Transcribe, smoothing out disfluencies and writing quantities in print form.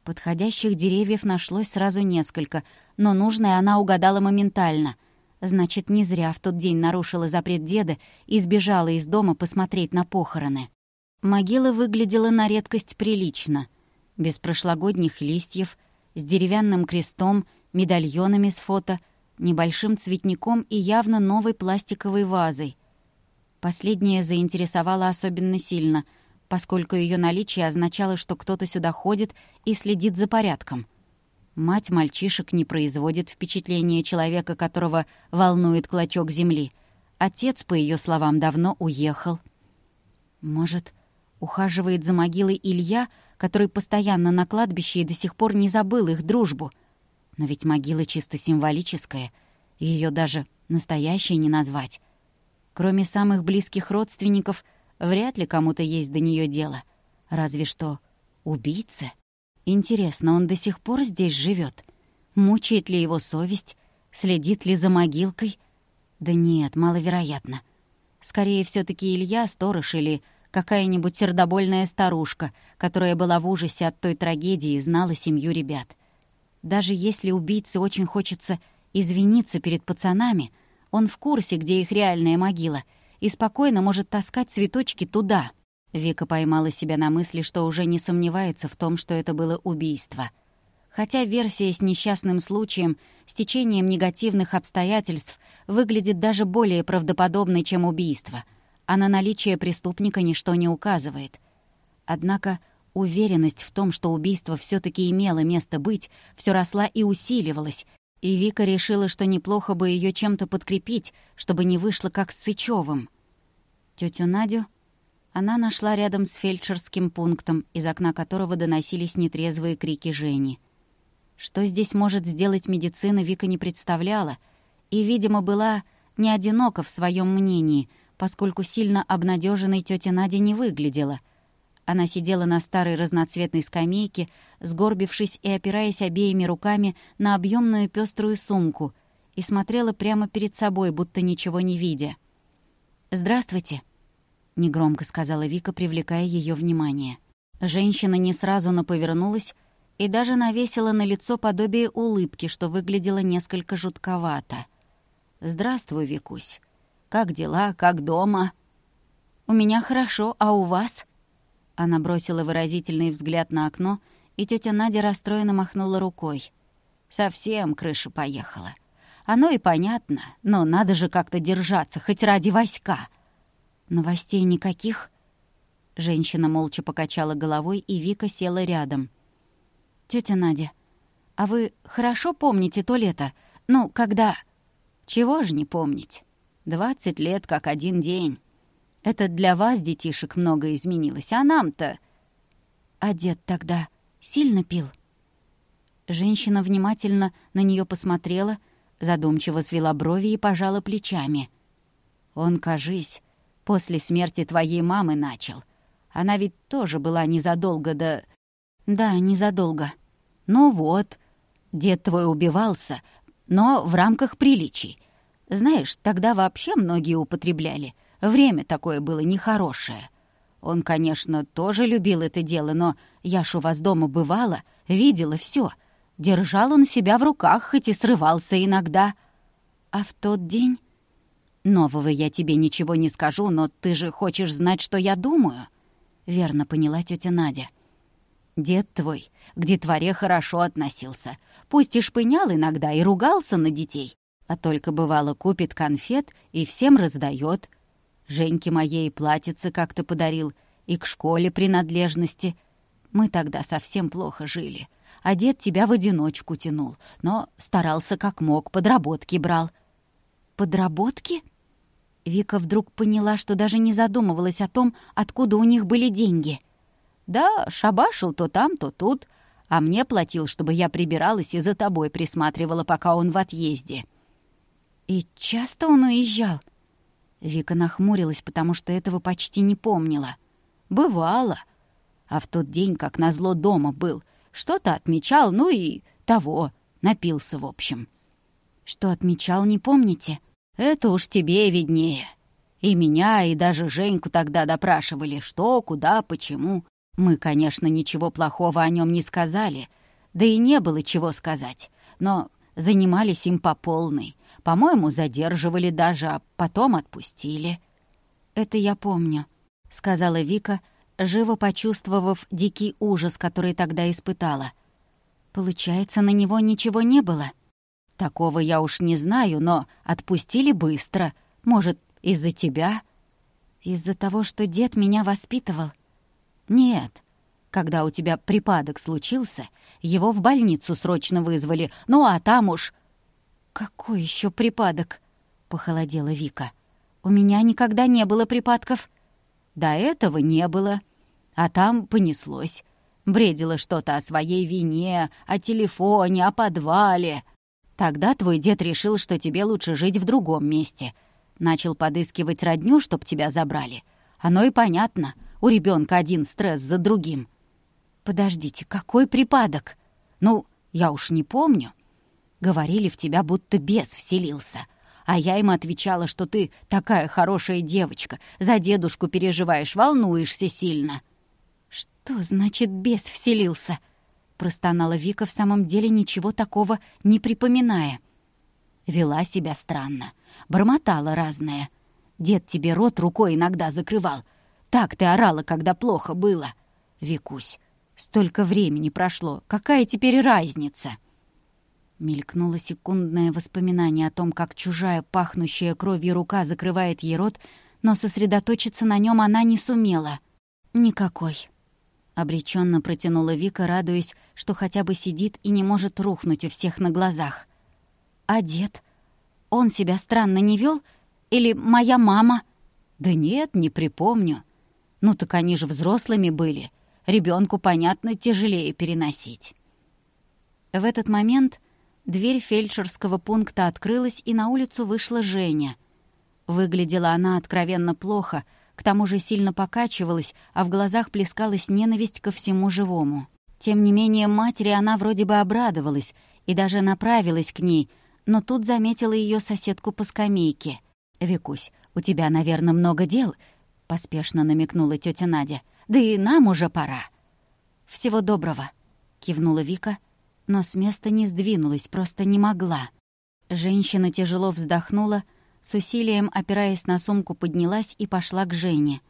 Подходящих деревьев нашлось сразу несколько, но нужное она угадала моментально. Значит, не зря в тот день нарушила запрет деда и сбежала из дома посмотреть на похороны. Могила выглядела на редкость прилично. Без прошлогодних листьев, с деревянным крестом, медальонами с фото, небольшим цветником и явно новой пластиковой вазой. Последнее заинтересовало особенно сильно, поскольку ее наличие означало, что кто-то сюда ходит и следит за порядком. Мать мальчишек не производит впечатления человека, которого волнует клочок земли. Отец, по ее словам, давно уехал. Может, ухаживает за могилой Илья, который постоянно на кладбище и до сих пор не забыл их дружбу. Но ведь могила чисто символическая, ее даже настоящей не назвать. Кроме самых близких родственников, вряд ли кому-то есть до нее дело. Разве что убийца. Интересно, он до сих пор здесь живет? Мучает ли его совесть? Следит ли за могилкой? Да нет, маловероятно. Скорее, все таки Илья — сторож или какая-нибудь сердобольная старушка, которая была в ужасе от той трагедии и знала семью ребят. Даже если убийце очень хочется извиниться перед пацанами, он в курсе, где их реальная могила, и спокойно может таскать цветочки туда. Вика поймала себя на мысли, что уже не сомневается в том, что это было убийство. Хотя версия с несчастным случаем, с течением негативных обстоятельств, выглядит даже более правдоподобной, чем убийство, а на наличие преступника ничто не указывает. Однако уверенность в том, что убийство все таки имело место быть, все росла и усиливалась, и Вика решила, что неплохо бы ее чем-то подкрепить, чтобы не вышло как с Сычёвым. Тётю Надю она нашла рядом с фельдшерским пунктом, из окна которого доносились нетрезвые крики Жени. Что здесь может сделать медицина, Вика не представляла, и, видимо, была не одинока в своем мнении, поскольку сильно обнадеженной тётя Надя не выглядела. Она сидела на старой разноцветной скамейке, сгорбившись и опираясь обеими руками на объемную пеструю сумку, и смотрела прямо перед собой, будто ничего не видя. «Здравствуйте», — негромко сказала Вика, привлекая ее внимание. Женщина не сразу, но повернулась и даже навесила на лицо подобие улыбки, что выглядело несколько жутковато. «Здравствуй, Викусь. Как дела? Как дома?» «У меня хорошо, а у вас?» Она бросила выразительный взгляд на окно, и тётя Надя расстроенно махнула рукой. «Совсем крыша поехала. Оно и понятно, но надо же как-то держаться, хоть ради Васька». «Новостей никаких?» Женщина молча покачала головой, и Вика села рядом. «Тётя Надя, а вы хорошо помните то лето? Ну, когда...» «Чего ж не помнить? 20 лет как один день. Это для вас, детишек, много изменилось, а нам-то...» «А дед тогда сильно пил?» Женщина внимательно на неё посмотрела, задумчиво свела брови и пожала плечами. «Он, кажись, после смерти твоей мамы начал. Она ведь тоже была незадолго до...» «Да, незадолго». «Ну вот, дед твой убивался, но в рамках приличий. Знаешь, тогда вообще многие употребляли. Время такое было нехорошее. Он, конечно, тоже любил это дело, но я ж у вас дома бывала, видела всё. Держал он себя в руках, хоть и срывался иногда. А в тот день... Нового я тебе ничего не скажу, но ты же хочешь знать, что я думаю?» Верно поняла тётя Надя. «Дед твой к детворе хорошо относился. Пусть и шпынял иногда, и ругался на детей, а только, бывало, купит конфет и всем раздаёт. Женьке моей платьице как-то подарил, и к школе принадлежности. Мы тогда совсем плохо жили, а дед тебя в одиночку тянул, но старался как мог, подработки брал». «Подработки?» Вика вдруг поняла, что даже не задумывалась о том, откуда у них были деньги. «Да, шабашил то там, то тут, а мне платил, чтобы я прибиралась и за тобой присматривала, пока он в отъезде». «И часто он уезжал?» Вика нахмурилась, потому что этого почти не помнила. «Бывало. А в тот день, как назло, дома был. Что-то отмечал, ну и того, напился в общем». «Что отмечал, не помните?» «Это уж тебе виднее. И меня, и даже Женьку тогда допрашивали, что, куда, почему. Мы, конечно, ничего плохого о нем не сказали, да и не было чего сказать, но занимались им по полной. По-моему, задерживали даже, а потом отпустили». «Это я помню», — сказала Вика, живо почувствовав дикий ужас, который тогда испытала. «Получается, на него ничего не было?» «Такого я уж не знаю, но отпустили быстро. Может, из-за тебя?» «Из-за того, что дед меня воспитывал?» «Нет. Когда у тебя припадок случился, его в больницу срочно вызвали. Ну, а там уж...» «Какой еще припадок?» — похолодела Вика. «У меня никогда не было припадков». «До этого не было. А там понеслось. Бредила что-то о своей вине, о телефоне, о подвале. Тогда твой дед решил, что тебе лучше жить в другом месте. Начал подыскивать родню, чтоб тебя забрали. Оно и понятно. У ребенка один стресс за другим». «Подождите, какой припадок?» «Ну, я уж не помню. Говорили, в тебя будто бес вселился. А я им отвечала, что ты такая хорошая девочка, за дедушку переживаешь, волнуешься сильно». «Что значит бес вселился?» — простонала Вика, в самом деле ничего такого не припоминая. «Вела себя странно, бормотала разное. Дед тебе рот рукой иногда закрывал. Так ты орала, когда плохо было. Викусь, столько времени прошло, какая теперь разница?» Мелькнуло секундное воспоминание о том, как чужая, пахнущая кровью рука закрывает ей рот, но сосредоточиться на нем она не сумела. «Никакой», — обреченно протянула Вика, радуясь, что хотя бы сидит и не может рухнуть у всех на глазах. «А дед? Он себя странно не вел? Или моя мама?» «Да нет, не припомню. Ну так они же взрослыми были. Ребенку, понятно, тяжелее переносить». В этот момент дверь фельдшерского пункта открылась, и на улицу вышла Женя. Выглядела она откровенно плохо, к тому же сильно покачивалась, а в глазах плескалась ненависть ко всему живому. Тем не менее, матери она вроде бы обрадовалась и даже направилась к ней, но тут заметила ее соседку по скамейке. «Викусь, у тебя, наверное, много дел?» — поспешно намекнула тетя Надя. «Да и нам уже пора». «Всего доброго», — кивнула Вика, но с места не сдвинулась, просто не могла. Женщина тяжело вздохнула, с усилием, опираясь на сумку, поднялась и пошла к Жене.